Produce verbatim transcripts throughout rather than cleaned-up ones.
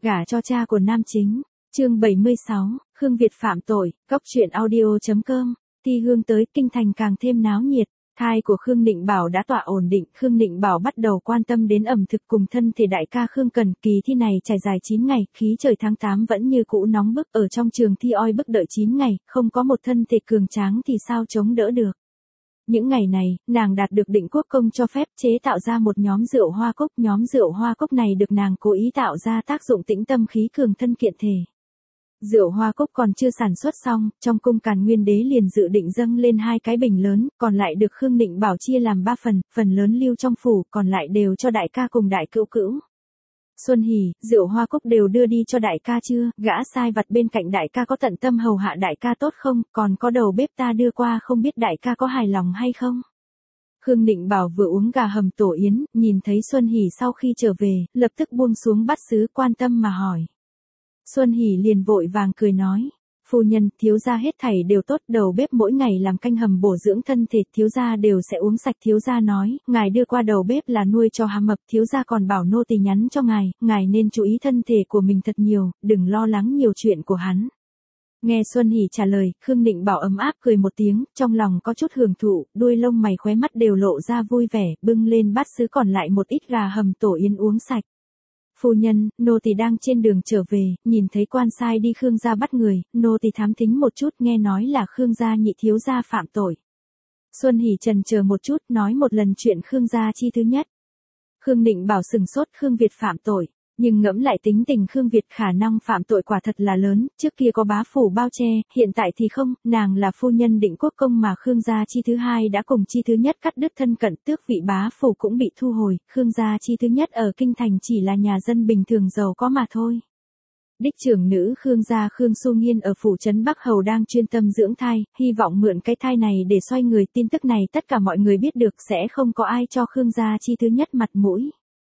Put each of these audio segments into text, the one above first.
Gả cho cha của nam chính. Chương bảy mươi sáu, Khương Việt phạm tội. Cóc truyện audio chấm com. Ti Hương tới, kinh thành càng thêm náo nhiệt. Thai của Khương Nịnh Bảo đã tọa ổn định, Khương Nịnh Bảo bắt đầu quan tâm đến ẩm thực cùng thân thể đại ca Khương Cần. Kỳ thi này trải dài chín ngày, khí trời tháng tám vẫn như cũ nóng bức, ở trong trường thi oi bức đợi chín ngày, không có một thân thể cường tráng thì sao chống đỡ được. Những ngày này, nàng đạt được Định Quốc công cho phép chế tạo ra một nhóm rượu hoa cốc, nhóm rượu hoa cốc này được nàng cố ý tạo ra tác dụng tĩnh tâm khí cường thân kiện thể. Rượu hoa cốc còn chưa sản xuất xong, trong cung Càn Nguyên đế liền dự định dâng lên hai cái bình lớn, còn lại được Khương Nịnh Bảo chia làm ba phần, phần lớn lưu trong phủ, còn lại đều cho đại ca cùng đại cữu cữu. Xuân hỉ, rượu hoa cốc đều đưa đi cho đại ca chưa, gã sai vặt bên cạnh đại ca có tận tâm hầu hạ đại ca tốt không, còn có đầu bếp ta đưa qua không biết đại ca có hài lòng hay không. Khương Nịnh Bảo vừa uống gà hầm tổ yến, nhìn thấy Xuân hỉ sau khi trở về, lập tức buông xuống bát sứ quan tâm mà hỏi. Xuân hỉ liền vội vàng cười nói, phu nhân, thiếu gia hết thảy đều tốt, đầu bếp mỗi ngày làm canh hầm bổ dưỡng thân thể, thiếu gia đều sẽ uống sạch. Thiếu gia nói, ngài đưa qua đầu bếp là nuôi cho hàm mập, thiếu gia còn bảo nô tỳ nhắn cho ngài, ngài nên chú ý thân thể của mình thật nhiều, đừng lo lắng nhiều chuyện của hắn. Nghe Xuân hỉ trả lời, Khương Nịnh Bảo ấm áp cười một tiếng, trong lòng có chút hưởng thụ, đuôi lông mày khóe mắt đều lộ ra vui vẻ, bưng lên bát sứ còn lại một ít gà hầm tổ yến uống sạch. Phu nhân, nô tỳ đang trên đường trở về, nhìn thấy quan sai đi Khương gia bắt người, nô tỳ thám thính một chút, nghe nói là Khương gia nhị thiếu gia phạm tội. Xuân hỉ chần chờ một chút, nói một lần chuyện Khương gia chi thứ nhất. Khương Nịnh Bảo sừng sốt, Khương Việt phạm tội, nhưng ngẫm lại tính tình Khương Việt khả năng phạm tội quả thật là lớn, trước kia có bá phủ bao che, hiện tại thì không, nàng là phu nhân Định Quốc công mà Khương gia chi thứ hai đã cùng chi thứ nhất cắt đứt thân cận, tước vị bá phủ cũng bị thu hồi, Khương gia chi thứ nhất ở kinh thành chỉ là nhà dân bình thường giàu có mà thôi. Đích trưởng nữ Khương gia Khương Xu Nghiên ở phủ trấn Bắc Hầu đang chuyên tâm dưỡng thai, hy vọng mượn cái thai này để xoay người, tin tức này tất cả mọi người biết được sẽ không có ai cho Khương gia chi thứ nhất mặt mũi.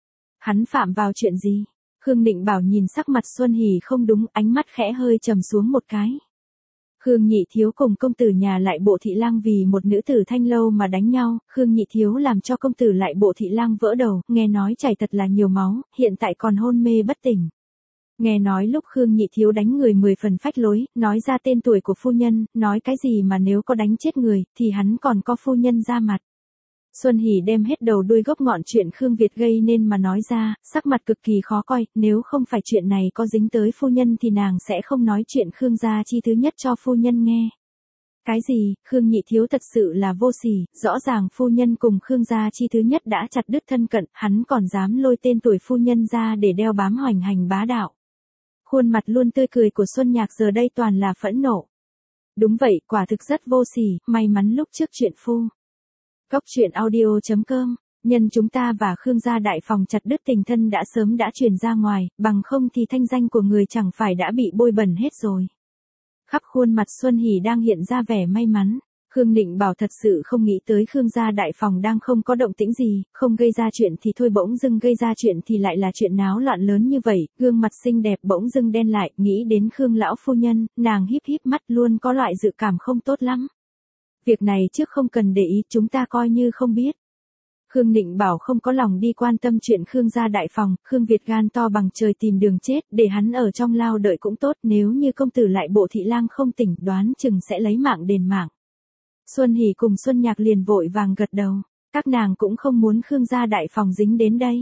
Hắn phạm vào chuyện gì? Khương Nịnh Bảo nhìn sắc mặt Xuân hỉ không đúng, ánh mắt khẽ hơi trầm xuống một cái. Khương Nhị Thiếu cùng công tử nhà Lại Bộ Thị Lang vì một nữ tử Thanh Lâu mà đánh nhau, Khương Nhị Thiếu làm cho công tử Lại Bộ Thị Lang vỡ đầu, nghe nói chảy thật là nhiều máu, hiện tại còn hôn mê bất tỉnh. Nghe nói lúc Khương Nhị Thiếu đánh người mười phần phách lối, nói ra tên tuổi của phu nhân, nói cái gì mà nếu có đánh chết người, thì hắn còn có phu nhân ra mặt. Xuân hỉ đem hết đầu đuôi gốc ngọn chuyện Khương Việt gây nên mà nói ra, sắc mặt cực kỳ khó coi, nếu không phải chuyện này có dính tới phu nhân thì nàng sẽ không nói chuyện Khương gia chi thứ nhất cho phu nhân nghe. Cái gì, Khương Nhị Thiếu thật sự là vô sỉ, rõ ràng phu nhân cùng Khương gia chi thứ nhất đã chặt đứt thân cận, hắn còn dám lôi tên tuổi phu nhân ra để đeo bám hoành hành bá đạo. Khuôn mặt luôn tươi cười của Xuân Nhạc giờ đây toàn là phẫn nộ. Đúng vậy, quả thực rất vô sỉ, may mắn lúc trước chuyện phu. Cóc truyện audio chấm com, nhân chúng ta và Khương gia đại phòng chặt đứt tình thân đã sớm đã truyền ra ngoài, bằng không thì thanh danh của người chẳng phải đã bị bôi bẩn hết rồi. Khắp khuôn mặt Xuân hỉ đang hiện ra vẻ may mắn. Khương Nịnh Bảo thật sự không nghĩ tới Khương gia đại phòng đang không có động tĩnh gì, không gây ra chuyện thì thôi, bỗng dưng gây ra chuyện thì lại là chuyện náo loạn lớn như vậy, gương mặt xinh đẹp bỗng dưng đen lại, nghĩ đến Khương lão phu nhân, nàng híp híp mắt, luôn có loại dự cảm không tốt lắm. Việc này trước không cần để ý, chúng ta coi như không biết. Khương Nịnh Bảo không có lòng đi quan tâm chuyện Khương gia đại phòng, Khương Việt gan to bằng trời tìm đường chết, để hắn ở trong lao đợi cũng tốt, nếu như công tử Lại Bộ Thị Lang không tỉnh, đoán chừng sẽ lấy mạng đền mạng. Xuân hỉ cùng Xuân Nhạc liền vội vàng gật đầu, các nàng cũng không muốn Khương gia đại phòng dính đến đây.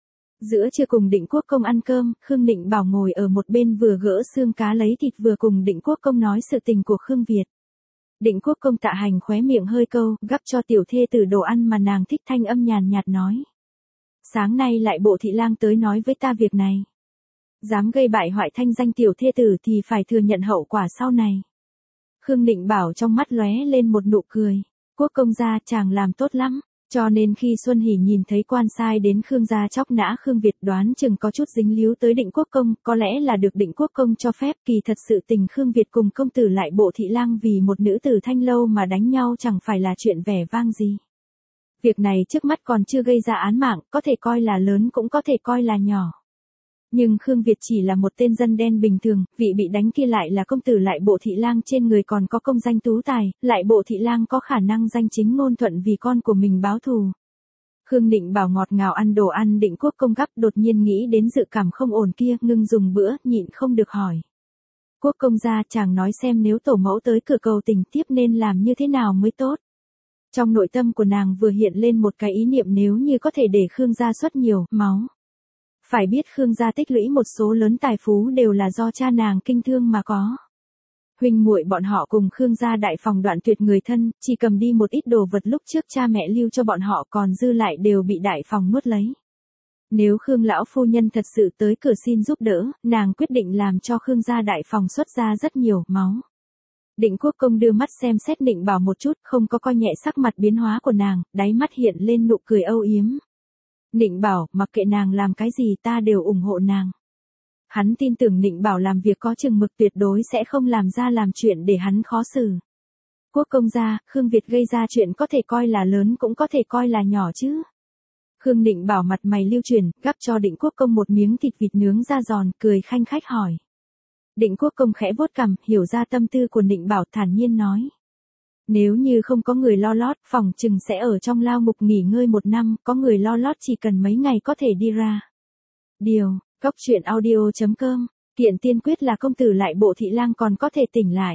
Giữa trưa cùng Định Quốc công ăn cơm, Khương Nịnh Bảo ngồi ở một bên vừa gỡ xương cá lấy thịt vừa cùng Định Quốc công nói sự tình của Khương Việt. Định Quốc công Tạ Hành khóe miệng hơi câu, gắp cho tiểu thê tử đồ ăn mà nàng thích, thanh âm nhàn nhạt nói. Sáng nay Lại Bộ Thị Lang tới nói với ta việc này. Dám gây bại hoại thanh danh tiểu thê tử thì phải thừa nhận hậu quả sau này. Khương Nịnh Bảo trong mắt lóe lên một nụ cười. Quốc công gia chàng làm tốt lắm. Cho nên khi Xuân hỉ nhìn thấy quan sai đến Khương gia chóc nã Khương Việt, đoán chừng có chút dính líu tới Định Quốc công, có lẽ là được Định Quốc công cho phép, kỳ thật sự tình Khương Việt cùng công tử Lại Bộ Thị Lang vì một nữ tử Thanh Lâu mà đánh nhau chẳng phải là chuyện vẻ vang gì. Việc này trước mắt còn chưa gây ra án mạng, có thể coi là lớn cũng có thể coi là nhỏ. Nhưng Khương Việt chỉ là một tên dân đen bình thường, vị bị đánh kia lại là công tử Lại Bộ Thị Lang, trên người còn có công danh tú tài, Lại Bộ Thị Lang có khả năng danh chính ngôn thuận vì con của mình báo thù. Khương Định Bảo ngọt ngào ăn đồ ăn Định Quốc Công gắp, đột nhiên nghĩ đến dự cảm không ổn kia, ngưng dùng bữa, nhịn không được hỏi. Quốc Công gia, chàng nói xem nếu tổ mẫu tới cửa cầu tình tiếp nên làm như thế nào mới tốt. Trong nội tâm của nàng vừa hiện lên một cái ý niệm nếu như có thể để Khương gia xuất nhiều máu. Phải biết Khương gia tích lũy một số lớn tài phú đều là do cha nàng kinh thương mà có. Huynh muội bọn họ cùng Khương gia đại phòng đoạn tuyệt người thân, chỉ cầm đi một ít đồ vật lúc trước cha mẹ lưu cho bọn họ, còn dư lại đều bị đại phòng nuốt lấy. Nếu Khương lão phu nhân thật sự tới cửa xin giúp đỡ, nàng quyết định làm cho Khương gia đại phòng xuất ra rất nhiều máu. Định Quốc Công đưa mắt xem xét Định Bảo một chút, không có coi nhẹ sắc mặt biến hóa của nàng, đáy mắt hiện lên nụ cười âu yếm. Định Bảo, mặc kệ nàng làm cái gì ta đều ủng hộ nàng. Hắn tin tưởng Định Bảo làm việc có chừng mực, tuyệt đối sẽ không làm ra làm chuyện để hắn khó xử. Quốc công gia, Khương Việt gây ra chuyện có thể coi là lớn cũng có thể coi là nhỏ chứ. Khương Định Bảo mặt mày lưu chuyển, gắp cho Định Quốc Công một miếng thịt vịt nướng da giòn, cười khanh khách hỏi. Định Quốc Công khẽ vuốt cằm, hiểu ra tâm tư của Định Bảo, thản nhiên nói. Nếu như không có người lo lót, phòng chừng sẽ ở trong lao ngục nghỉ ngơi một năm, có người lo lót chỉ cần mấy ngày có thể đi ra. Điều, Cóc truyện audio chấm com, kiện tiên quyết là công tử lại bộ thị lang còn có thể tỉnh lại.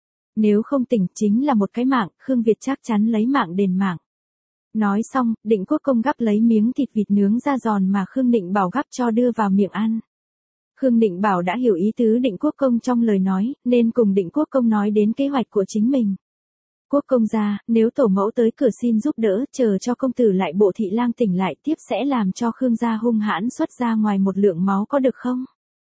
Nếu không tỉnh chính là một cái mạng, Khương Việt chắc chắn lấy mạng đền mạng. Nói xong, Định Quốc Công gắp lấy miếng thịt vịt nướng da giòn mà Khương Định Bảo gắp cho đưa vào miệng ăn. Khương Định Bảo đã hiểu ý tứ Định Quốc Công trong lời nói, nên cùng Định Quốc Công nói đến kế hoạch của chính mình. Quốc công gia, nếu tổ mẫu tới cửa xin giúp đỡ, chờ cho công tử lại bộ thị lang tỉnh lại tiếp sẽ làm cho Khương gia hung hãn xuất ra ngoài một lượng máu có được không?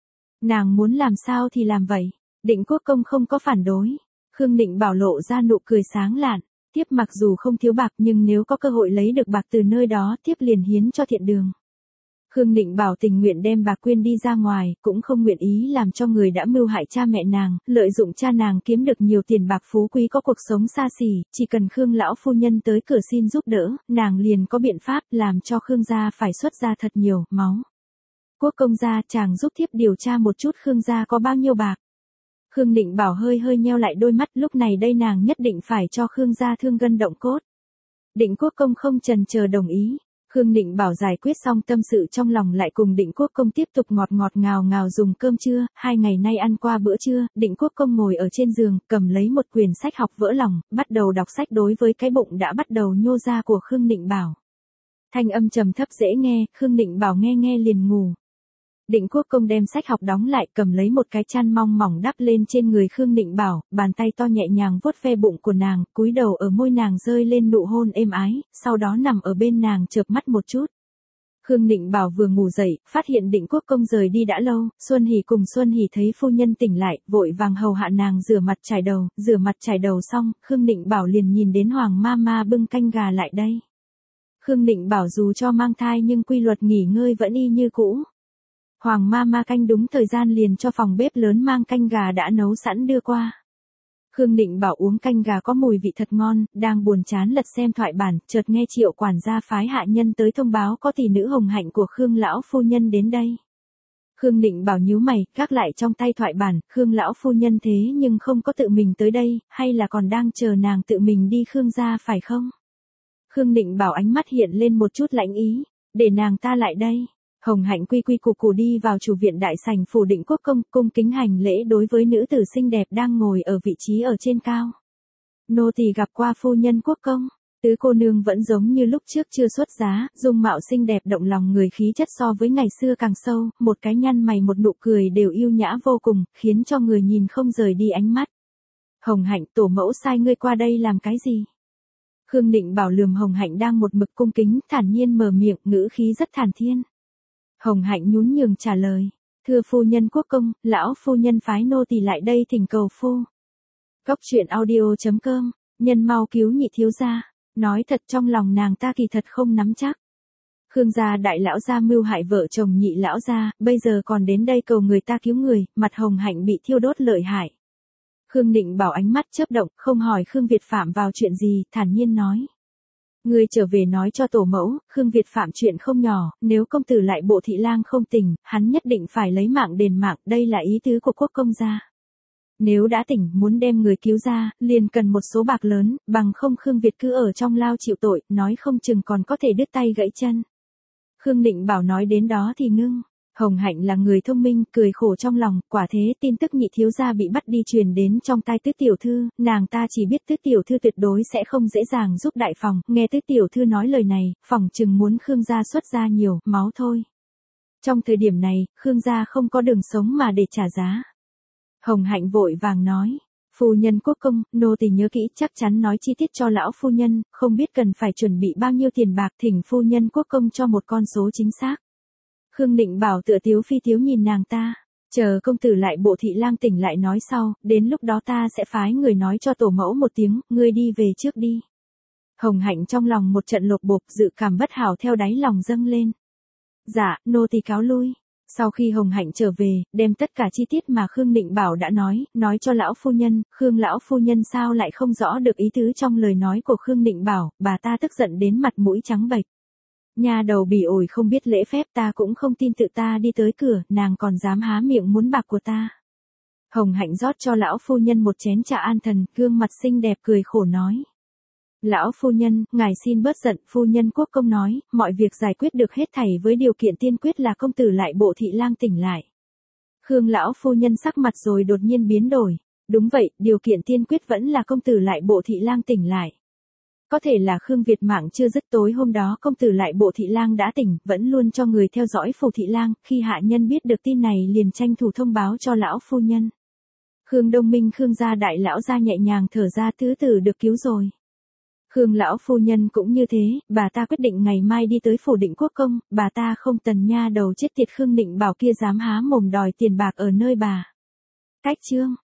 Nàng muốn làm sao thì làm vậy. Định Quốc Công không có phản đối. Khương Định Bảo lộ ra nụ cười sáng lạn. Tiếp mặc dù không thiếu bạc nhưng nếu có cơ hội lấy được bạc từ nơi đó tiếp liền hiến cho thiện đường. Khương Định Bảo tình nguyện đem bạc quyên đi ra ngoài, cũng không nguyện ý làm cho người đã mưu hại cha mẹ nàng, lợi dụng cha nàng kiếm được nhiều tiền bạc phú quý có cuộc sống xa xỉ, chỉ cần Khương lão phu nhân tới cửa xin giúp đỡ, nàng liền có biện pháp làm cho Khương gia phải xuất ra thật nhiều máu. Quốc công gia, chàng giúp thiếp điều tra một chút Khương gia có bao nhiêu bạc. Khương Định Bảo hơi hơi nheo lại đôi mắt, lúc này đây nàng nhất định phải cho Khương gia thương gân động cốt. Định Quốc Công không chần chờ đồng ý. Khương Định Bảo giải quyết xong tâm sự trong lòng lại cùng Định Quốc Công tiếp tục ngọt ngọt ngào ngào dùng cơm trưa, hai ngày nay ăn qua bữa trưa, Định Quốc Công ngồi ở trên giường, cầm lấy một quyển sách học vỡ lòng, bắt đầu đọc sách đối với cái bụng đã bắt đầu nhô ra của Khương Định Bảo. Thanh âm trầm thấp dễ nghe, Khương Định Bảo nghe nghe liền ngủ. Định Quốc Công đem sách học đóng lại, cầm lấy một cái chăn mong mỏng đắp lên trên người Khương Định Bảo, bàn tay to nhẹ nhàng vuốt ve bụng của nàng, cúi đầu ở môi nàng rơi lên nụ hôn êm ái, sau đó nằm ở bên nàng chợp mắt một chút. Khương Định Bảo vừa ngủ dậy, phát hiện Định Quốc Công rời đi đã lâu, Xuân Hỷ cùng Xuân Hỷ thấy phu nhân tỉnh lại, vội vàng hầu hạ nàng rửa mặt chải đầu, rửa mặt chải đầu xong, Khương Định Bảo liền nhìn đến Hoàng ma ma bưng canh gà lại đây. Khương Định Bảo dù cho mang thai nhưng quy luật nghỉ ngơi vẫn y như cũ. Hoàng ma ma canh đúng thời gian liền cho phòng bếp lớn mang canh gà đã nấu sẵn đưa qua. Khương Định Bảo uống canh gà có mùi vị thật ngon, đang buồn chán lật xem thoại bản, chợt nghe Triệu quản gia phái hạ nhân tới thông báo có tỷ nữ Hồng Hạnh của Khương lão phu nhân đến đây. Khương Định Bảo nhíu mày, gác lại trong tay thoại bản, Khương lão phu nhân thế nhưng không có tự mình tới đây, hay là còn đang chờ nàng tự mình đi Khương gia phải không? Khương Định Bảo ánh mắt hiện lên một chút lãnh ý, để nàng ta lại đây. Hồng Hạnh quy quy củ củ đi vào chủ viện đại sảnh phủ Định Quốc Công, cung kính hành lễ đối với nữ tử xinh đẹp đang ngồi ở vị trí ở trên cao. Nô tỳ gặp qua phu nhân Quốc Công. Tứ cô nương vẫn giống như lúc trước chưa xuất giá, dung mạo xinh đẹp động lòng người, khí chất so với ngày xưa càng sâu, một cái nhăn mày một nụ cười đều yêu nhã vô cùng, khiến cho người nhìn không rời đi ánh mắt. Hồng Hạnh, tổ mẫu sai ngươi qua đây làm cái gì? Khương Định Bảo lườm Hồng Hạnh đang một mực cung kính, thản nhiên mở miệng, ngữ khí rất thản thiên. Hồng Hạnh nhún nhường trả lời, thưa phu nhân Quốc Công, lão phu nhân phái nô tỳ lại đây thỉnh cầu phu. Cóc truyện audio chấm com, nhân mau cứu nhị thiếu gia. Nói thật trong lòng nàng ta kỳ thật không nắm chắc. Khương gia đại lão gia mưu hại vợ chồng nhị lão gia, bây giờ còn đến đây cầu người ta cứu người, mặt Hồng Hạnh bị thiêu đốt lợi hại. Khương Định Bảo ánh mắt chớp động, không hỏi Khương Việt phạm vào chuyện gì, thản nhiên nói. Ngươi trở về nói cho tổ mẫu, Khương Việt phạm chuyện không nhỏ, nếu công tử lại bộ thị lang không tỉnh, hắn nhất định phải lấy mạng đền mạng, đây là ý tứ của Quốc công gia. Nếu đã tỉnh muốn đem người cứu ra, liền cần một số bạc lớn, bằng không Khương Việt cứ ở trong lao chịu tội, nói không chừng còn có thể đứt tay gãy chân. Khương Định Bảo nói đến đó thì ngưng. Hồng Hạnh là người thông minh, cười khổ trong lòng, quả thế tin tức nhị thiếu gia bị bắt đi truyền đến trong tai Tứ tiểu thư, nàng ta chỉ biết Tứ tiểu thư tuyệt đối sẽ không dễ dàng giúp đại phòng, nghe Tứ tiểu thư nói lời này, phòng chừng muốn Khương gia xuất ra nhiều máu thôi. Trong thời điểm này, Khương gia không có đường sống mà để trả giá. Hồng Hạnh vội vàng nói, phu nhân quốc công, nô tỳ nhớ kỹ, chắc chắn nói chi tiết cho lão phu nhân, không biết cần phải chuẩn bị bao nhiêu tiền bạc, thỉnh phu nhân quốc công cho một con số chính xác. Khương Định Bảo tựa tiếu phi tiếu nhìn nàng ta, chờ công tử lại bộ thị lang tỉnh lại nói sau, đến lúc đó ta sẽ phái người nói cho tổ mẫu một tiếng, ngươi đi về trước đi. Hồng Hạnh trong lòng một trận lột bột, dự cảm bất hảo theo đáy lòng dâng lên. Dạ, nô tỳ cáo lui. Sau khi Hồng Hạnh trở về, đem tất cả chi tiết mà Khương Định Bảo đã nói, nói cho lão phu nhân, Khương lão phu nhân sao lại không rõ được ý tứ trong lời nói của Khương Định Bảo, bà ta tức giận đến mặt mũi trắng bệch. Nhà đầu bỉ ổi không biết lễ phép, ta cũng không tin tự ta đi tới cửa, nàng còn dám há miệng muốn bạc của ta. Hồng Hạnh rót cho lão phu nhân một chén trà an thần, gương mặt xinh đẹp cười khổ nói. Lão phu nhân, ngài xin bớt giận, phu nhân quốc công nói, mọi việc giải quyết được hết thảy với điều kiện tiên quyết là công tử lại bộ thị lang tỉnh lại. Khương lão phu nhân sắc mặt rồi đột nhiên biến đổi. Đúng vậy, điều kiện tiên quyết vẫn là công tử lại bộ thị lang tỉnh lại. Có thể là Khương Việt mạng chưa dứt, tối hôm đó công tử lại bộ thị lang đã tỉnh, vẫn luôn cho người theo dõi phủ thị lang, khi hạ nhân biết được tin này liền tranh thủ thông báo cho lão phu nhân. Khương Đông Minh Khương gia đại lão gia nhẹ nhàng thở ra, tứ tử được cứu rồi. Khương lão phu nhân cũng như thế, bà ta quyết định ngày mai đi tới phủ Định Quốc công, bà ta không tần nha đầu chết tiệt Khương Định Bảo kia dám há mồm đòi tiền bạc ở nơi bà. Cách chương